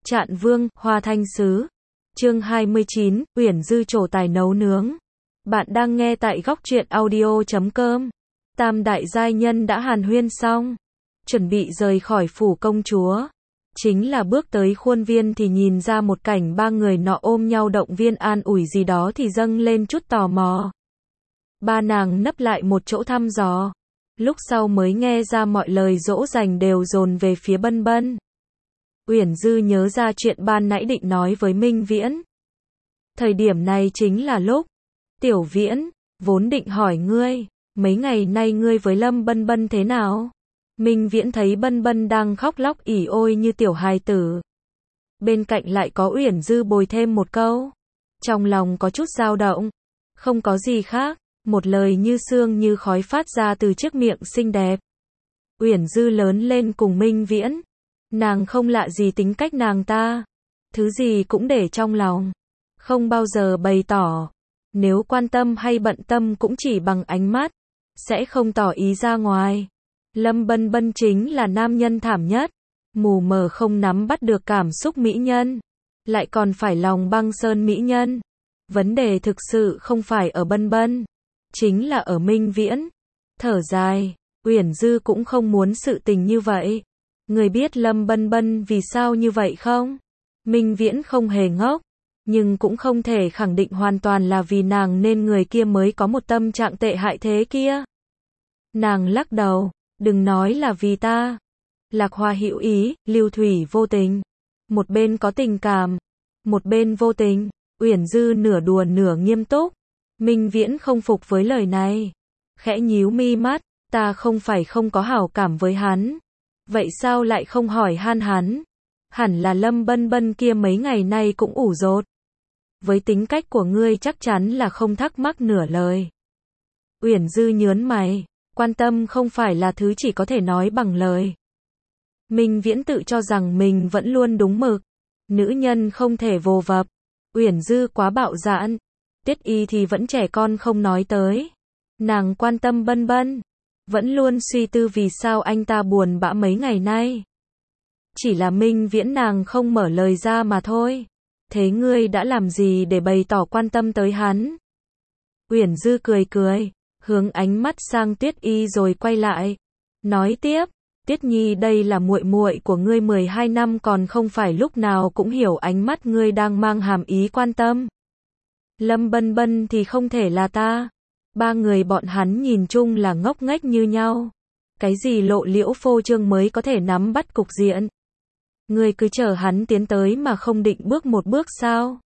Trạn Vương, Hoa Thanh Sứ. Chương 29, Uyển Dư trổ tài nấu nướng. Bạn đang nghe tại góc truyện audio.com. Tam đại giai nhân đã hàn huyên xong, chuẩn bị rời khỏi phủ công chúa. Chính là bước tới khuôn viên thì nhìn ra một cảnh ba người nọ ôm nhau động viên an ủi gì đó thì dâng lên chút tò mò. Ba nàng nấp lại một chỗ thăm dò, lúc sau mới nghe ra mọi lời dỗ dành đều dồn về phía Bân Bân. Uyển Dư nhớ ra chuyện ban nãy định nói với Minh Viễn. Thời điểm này chính là lúc, Tiểu Viễn, vốn định hỏi ngươi, mấy ngày nay ngươi với Lâm Bân Bân thế nào? Minh Viễn thấy Bân Bân đang khóc lóc ỉ ôi như tiểu hài tử. Bên cạnh lại có Uyển Dư bồi thêm một câu. Trong lòng có chút dao động. Không có gì khác, một lời như sương như khói phát ra từ chiếc miệng xinh đẹp. Uyển Dư lớn lên cùng Minh Viễn. Nàng không lạ gì tính cách nàng ta. Thứ gì cũng để trong lòng. Không bao giờ bày tỏ. Nếu quan tâm hay bận tâm cũng chỉ bằng ánh mắt. Sẽ không tỏ ý ra ngoài. Lâm Bân Bân chính là nam nhân thảm nhất. Mù mờ không nắm bắt được cảm xúc mỹ nhân. Lại còn phải lòng băng sơn mỹ nhân. Vấn đề thực sự không phải ở Bân Bân. Chính là ở Minh Viễn. Thở dài. Uyển Dư cũng không muốn sự tình như vậy. Người biết Lâm Bân Bân vì sao như vậy không? Minh Viễn không hề ngốc. Nhưng cũng không thể khẳng định hoàn toàn là vì nàng nên người kia mới có một tâm trạng tệ hại thế kia. Nàng lắc đầu. Đừng nói là vì ta. Lạc Hoa hữu ý, Lưu Thủy vô tình. Một bên có tình cảm, một bên vô tình. Uyển Dư nửa đùa nửa nghiêm túc. Minh Viễn không phục với lời này. Khẽ nhíu mi mắt, ta không phải không có hảo cảm với hắn. Vậy sao lại không hỏi han hắn? Hẳn là Lâm Bân Bân kia mấy ngày nay cũng ủ rột. Với tính cách của ngươi chắc chắn là không thắc mắc nửa lời. Uyển Dư nhớn mày. Quan tâm không phải là thứ chỉ có thể nói bằng lời. Minh Viễn tự cho rằng mình vẫn luôn đúng mực. Nữ nhân không thể vồ vập. Uyển Dư quá bạo dạn. Tiết Y thì vẫn trẻ con không nói tới. Nàng quan tâm Bân Bân. Vẫn luôn suy tư vì sao anh ta buồn bã mấy ngày nay. Chỉ là Minh Viễn nàng không mở lời ra mà thôi. Thế ngươi đã làm gì để bày tỏ quan tâm tới hắn? Uyển Dư cười cười. Hướng ánh mắt sang Tiết Y rồi quay lại. Nói tiếp, Tiết Nhi đây là muội muội của ngươi 12 năm còn không phải lúc nào cũng hiểu ánh mắt ngươi đang mang hàm ý quan tâm. Lâm Bân Bân thì không thể là ta. Ba người bọn hắn nhìn chung là ngốc nghếch như nhau. Cái gì lộ liễu phô trương mới có thể nắm bắt cục diện. Ngươi cứ chờ hắn tiến tới mà không định bước một bước sao?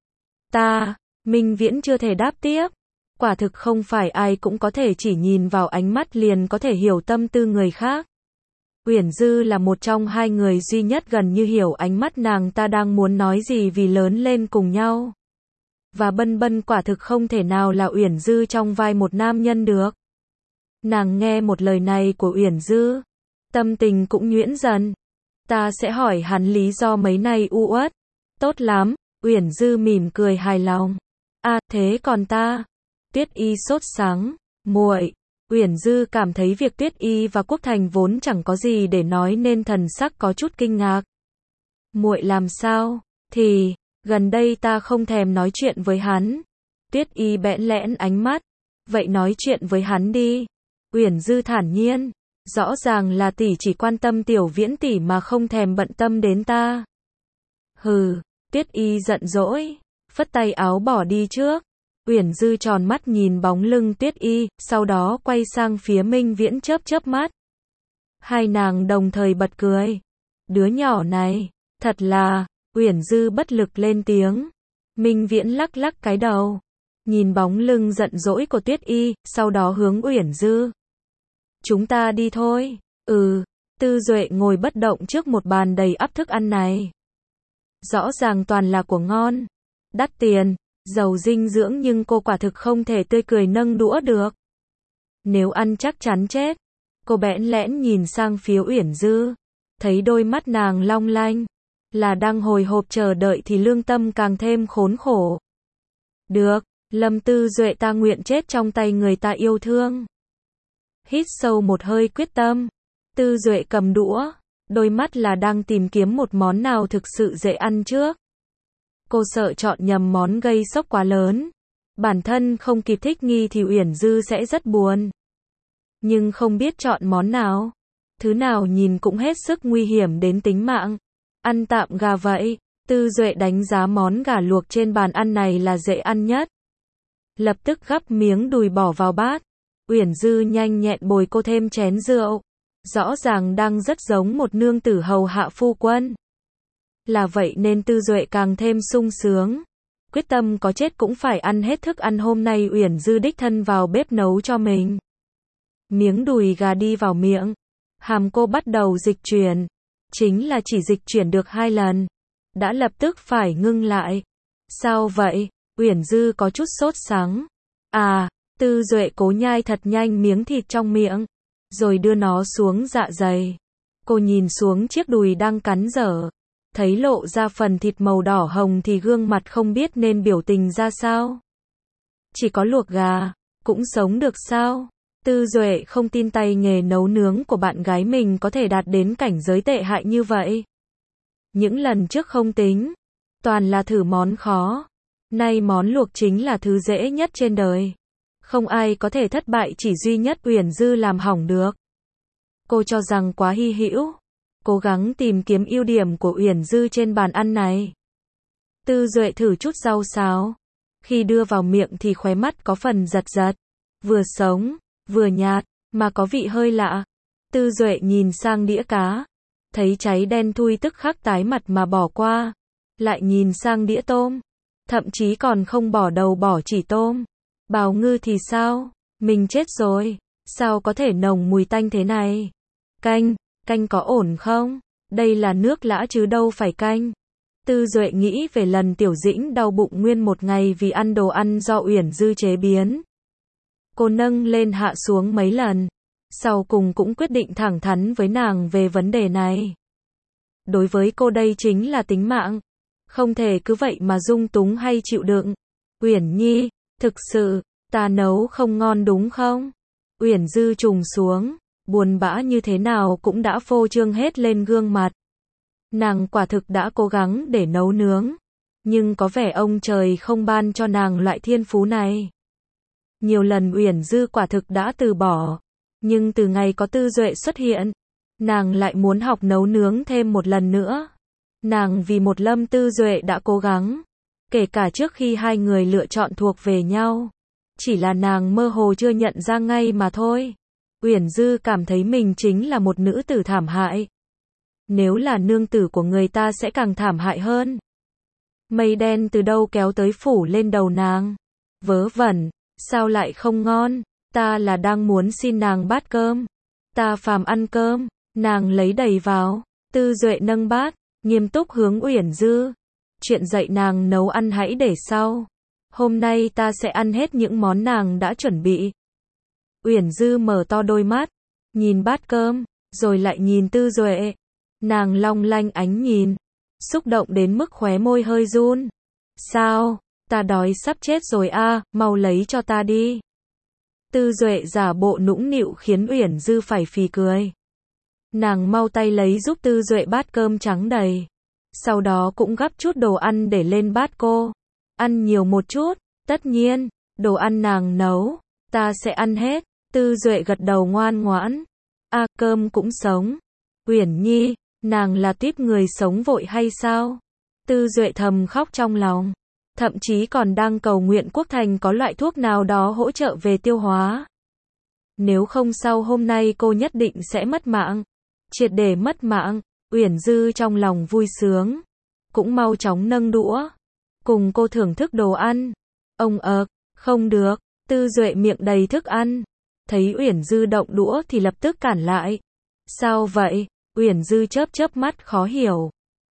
Ta, Minh Viễn chưa thể đáp tiếp. Quả thực không phải ai cũng có thể chỉ nhìn vào ánh mắt liền có thể hiểu tâm tư người khác. Uyển Dư là một trong hai người duy nhất gần như hiểu ánh mắt nàng ta đang muốn nói gì vì lớn lên cùng nhau. Và Bân Bân quả thực không thể nào là Uyển Dư trong vai một nam nhân được. Nàng nghe một lời này của Uyển Dư, tâm tình cũng nhuyễn dần. Ta sẽ hỏi hắn lý do mấy nay u uất. Tốt lắm, Uyển Dư mỉm cười hài lòng. À, thế còn ta? Tiết Y sốt sắng, muội. Uyển Dư cảm thấy việc Tiết Y và Quốc Thành vốn chẳng có gì để nói nên thần sắc có chút kinh ngạc. Muội làm sao? Thì, gần đây ta không thèm nói chuyện với hắn. Tiết Y bẽn lẽn ánh mắt. Vậy nói chuyện với hắn đi. Uyển Dư thản nhiên. Rõ ràng là tỷ chỉ quan tâm Tiểu Viễn tỷ mà không thèm bận tâm đến ta. Hừ, Tiết Y giận dỗi, phất tay áo bỏ đi trước. Uyển Dư tròn mắt nhìn bóng lưng Tiết Y, sau đó quay sang phía Minh Viễn chớp chớp mắt. Hai nàng đồng thời bật cười. Đứa nhỏ này, thật là, Uyển Dư bất lực lên tiếng. Minh Viễn lắc lắc cái đầu, nhìn bóng lưng giận dỗi của Tiết Y, sau đó hướng Uyển Dư. Chúng ta đi thôi. Tư Duệ ngồi bất động trước một bàn đầy ắp thức ăn này. Rõ ràng toàn là của ngon, đắt tiền, giàu dinh dưỡng nhưng cô quả thực không thể tươi cười nâng đũa được. Nếu ăn chắc chắn chết. Cô bẽn lẽn nhìn sang phía Uyển Dư. Thấy đôi mắt nàng long lanh. Là đang hồi hộp chờ đợi thì lương tâm càng thêm khốn khổ. Được, Lâm Tư Duệ ta nguyện chết trong tay người ta yêu thương. Hít sâu một hơi quyết tâm. Tư Duệ cầm đũa. đôi mắt là đang tìm kiếm một món nào thực sự dễ ăn trước. Cô sợ chọn nhầm món gây sốc quá lớn. Bản thân không kịp thích nghi thì Uyển Dư sẽ rất buồn. Nhưng không biết chọn món nào. Thứ nào nhìn cũng hết sức nguy hiểm đến tính mạng. Ăn tạm gà vậy. Tư Duệ đánh giá món gà luộc trên bàn ăn này là dễ ăn nhất. Lập tức gắp miếng đùi bỏ vào bát. Uyển Dư nhanh nhẹn bồi cô thêm chén rượu. Rõ ràng đang rất giống một nương tử hầu hạ phu quân. Là vậy nên Tư Duệ càng thêm sung sướng. Quyết tâm có chết cũng phải ăn hết thức ăn hôm nay Uyển Dư đích thân vào bếp nấu cho mình. Miếng đùi gà đi vào miệng. Hàm cô bắt đầu dịch chuyển. Chính là chỉ dịch chuyển được 2 lần. Đã lập tức phải ngưng lại. Sao vậy? Uyển Dư có chút sốt sắng. À, Tư Duệ cố nhai thật nhanh miếng thịt trong miệng. Rồi đưa nó xuống dạ dày. Cô nhìn xuống chiếc đùi đang cắn dở. Thấy lộ ra phần thịt màu đỏ hồng thì gương mặt không biết nên biểu tình ra sao. Chỉ có luộc gà, cũng sống được sao? Tư Duệ không tin tay nghề nấu nướng của bạn gái mình có thể đạt đến cảnh giới tệ hại như vậy. Những lần trước không tính, toàn là thử món khó. Nay món luộc chính là thứ dễ nhất trên đời. Không ai có thể thất bại, chỉ duy nhất Uyển Dư làm hỏng được. Cô cho rằng quá hy hữu. Cố gắng tìm kiếm ưu điểm của Uyển Dư trên bàn ăn này. Tư Duệ thử chút rau xào. Khi đưa vào miệng thì khóe mắt có phần giật giật. Vừa sống, vừa nhạt, mà có vị hơi lạ. Tư Duệ nhìn sang đĩa cá. Thấy cháy đen thui tức khắc tái mặt mà bỏ qua. Lại nhìn sang đĩa tôm. Thậm chí còn không bỏ đầu bỏ chỉ tôm. Bào ngư thì sao? Mình chết rồi. Sao có thể nồng mùi tanh thế này? Canh có ổn không? Đây là nước lã chứ đâu phải canh. Tư Duệ nghĩ về lần Tiểu Dĩnh đau bụng nguyên một ngày vì ăn đồ ăn do Uyển Dư chế biến. Cô nâng lên hạ xuống mấy lần. Sau cùng cũng quyết định thẳng thắn với nàng về vấn đề này. Đối với cô đây chính là tính mạng. Không thể cứ vậy mà dung túng hay chịu đựng. Uyển Nhi, thực sự, ta nấu không ngon đúng không? Uyển Dư trùng xuống. Buồn bã như thế nào cũng đã phô trương hết lên gương mặt. Nàng quả thực đã cố gắng để nấu nướng. Nhưng có vẻ ông trời không ban cho nàng loại thiên phú này. Nhiều lần Uyển Dư quả thực đã từ bỏ. Nhưng từ ngày có Tư Duệ xuất hiện, nàng lại muốn học nấu nướng thêm một lần nữa. Nàng vì một Lâm Tư Duệ đã cố gắng. Kể cả trước khi hai người lựa chọn thuộc về nhau. Chỉ là nàng mơ hồ chưa nhận ra ngay mà thôi. Uyển Dư cảm thấy mình chính là một nữ tử thảm hại. Nếu là nương tử của người ta sẽ càng thảm hại hơn. Mây đen từ đâu kéo tới phủ lên đầu nàng. Vớ vẩn, sao lại không ngon? Ta là đang muốn xin nàng bát cơm. Ta phàm ăn cơm. Nàng lấy đầy vào. Tư Duệ nâng bát, nghiêm túc hướng Uyển Dư. Chuyện dạy nàng nấu ăn hãy để sau. Hôm nay ta sẽ ăn hết những món nàng đã chuẩn bị. Uyển Dư mở to đôi mắt, nhìn bát cơm, rồi lại nhìn Tư Duệ. Nàng long lanh ánh nhìn, xúc động đến mức khóe môi hơi run. Sao? Ta đói sắp chết rồi a, mau lấy cho ta đi. Tư Duệ giả bộ nũng nịu khiến Uyển Dư phải phì cười. Nàng mau tay lấy giúp Tư Duệ bát cơm trắng đầy. Sau đó cũng gắp chút đồ ăn để lên bát cô. Ăn nhiều một chút, tất nhiên, đồ ăn nàng nấu, ta sẽ ăn hết. Tư Duệ gật đầu ngoan ngoãn. À, cơm cũng sống. Uyển Nhi, nàng là tiếp người sống vội hay sao? Tư Duệ thầm khóc trong lòng. Thậm chí còn đang cầu nguyện Quốc Thành có loại thuốc nào đó hỗ trợ về tiêu hóa. Nếu không sau hôm nay cô nhất định sẽ mất mạng. Triệt để mất mạng. Uyển Dư trong lòng vui sướng. Cũng mau chóng nâng đũa. Cùng cô thưởng thức đồ ăn. Ông không được. Tư Duệ miệng đầy thức ăn. Thấy Uyển Dư động đũa thì lập tức cản lại. Sao vậy? Uyển Dư chớp chớp mắt khó hiểu.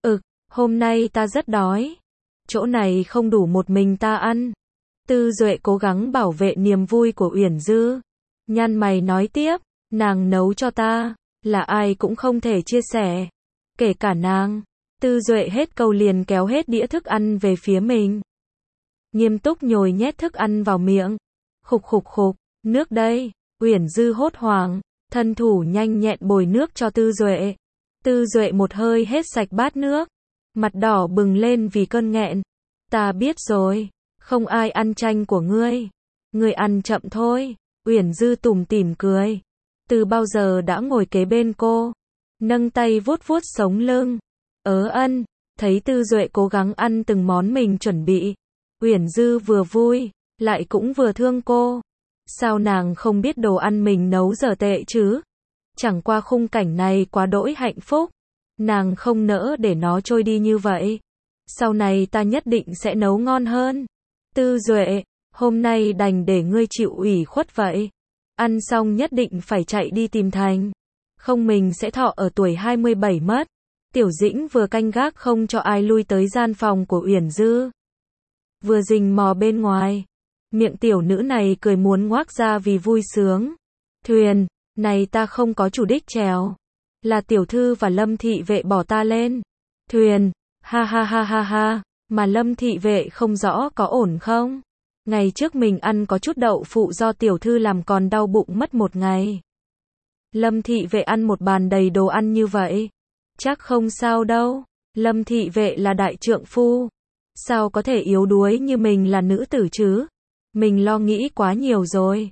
Hôm nay ta rất đói. Chỗ này không đủ một mình ta ăn. Tư Duệ cố gắng bảo vệ niềm vui của Uyển Dư. Nhăn mày nói tiếp, nàng nấu cho ta, là ai cũng không thể chia sẻ. Kể cả nàng. Tư Duệ hết câu liền kéo hết đĩa thức ăn về phía mình. Nghiêm túc nhồi nhét thức ăn vào miệng. Khục khục khục, nước đây. Uyển Dư hốt hoảng, thân thủ nhanh nhẹn bồi nước cho Tư Duệ. Tư Duệ một hơi hết sạch bát nước, mặt đỏ bừng lên vì cơn nghẹn. Ta biết rồi, không ai ăn chanh của ngươi. Ngươi ăn chậm thôi. Uyển Dư tủm tỉm cười. Từ bao giờ đã ngồi kế bên cô, nâng tay vuốt vuốt sống lưng. Ân, thấy Tư Duệ cố gắng ăn từng món mình chuẩn bị, Uyển Dư vừa vui, lại cũng vừa thương cô. Sao nàng không biết đồ ăn mình nấu dở tệ chứ? Chẳng qua khung cảnh này quá đỗi hạnh phúc. Nàng không nỡ để nó trôi đi như vậy. Sau này ta nhất định sẽ nấu ngon hơn. Tư Duệ, hôm nay đành để ngươi chịu ủy khuất vậy. Ăn xong nhất định phải chạy đi tìm Thành. Không mình sẽ thọ ở tuổi 27 mất. Tiểu Dĩnh vừa canh gác không cho ai lui tới gian phòng của Uyển Dư, vừa rình mò bên ngoài. Miệng tiểu nữ này cười muốn ngoác ra vì vui sướng. Thuyền, này ta không có chủ đích chèo. Là tiểu thư và Lâm thị vệ bỏ ta lên. Thuyền, ha ha ha ha ha, mà Lâm thị vệ không rõ có ổn không? Ngày trước mình ăn có chút đậu phụ do tiểu thư làm còn đau bụng mất một ngày. Lâm thị vệ ăn một bàn đầy đồ ăn như vậy. Chắc không sao đâu. Lâm thị vệ là đại trượng phu. Sao có thể yếu đuối như mình là nữ tử chứ? Mình lo nghĩ quá nhiều rồi.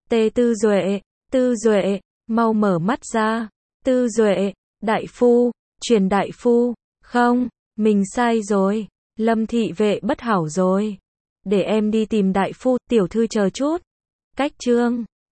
Tư Duệ, mau mở mắt ra. Tư Duệ, đại phu, truyền đại phu. Không, mình sai rồi. Lâm thị vệ bất hảo rồi. Để em đi tìm đại phu, tiểu thư chờ chút. Cách chương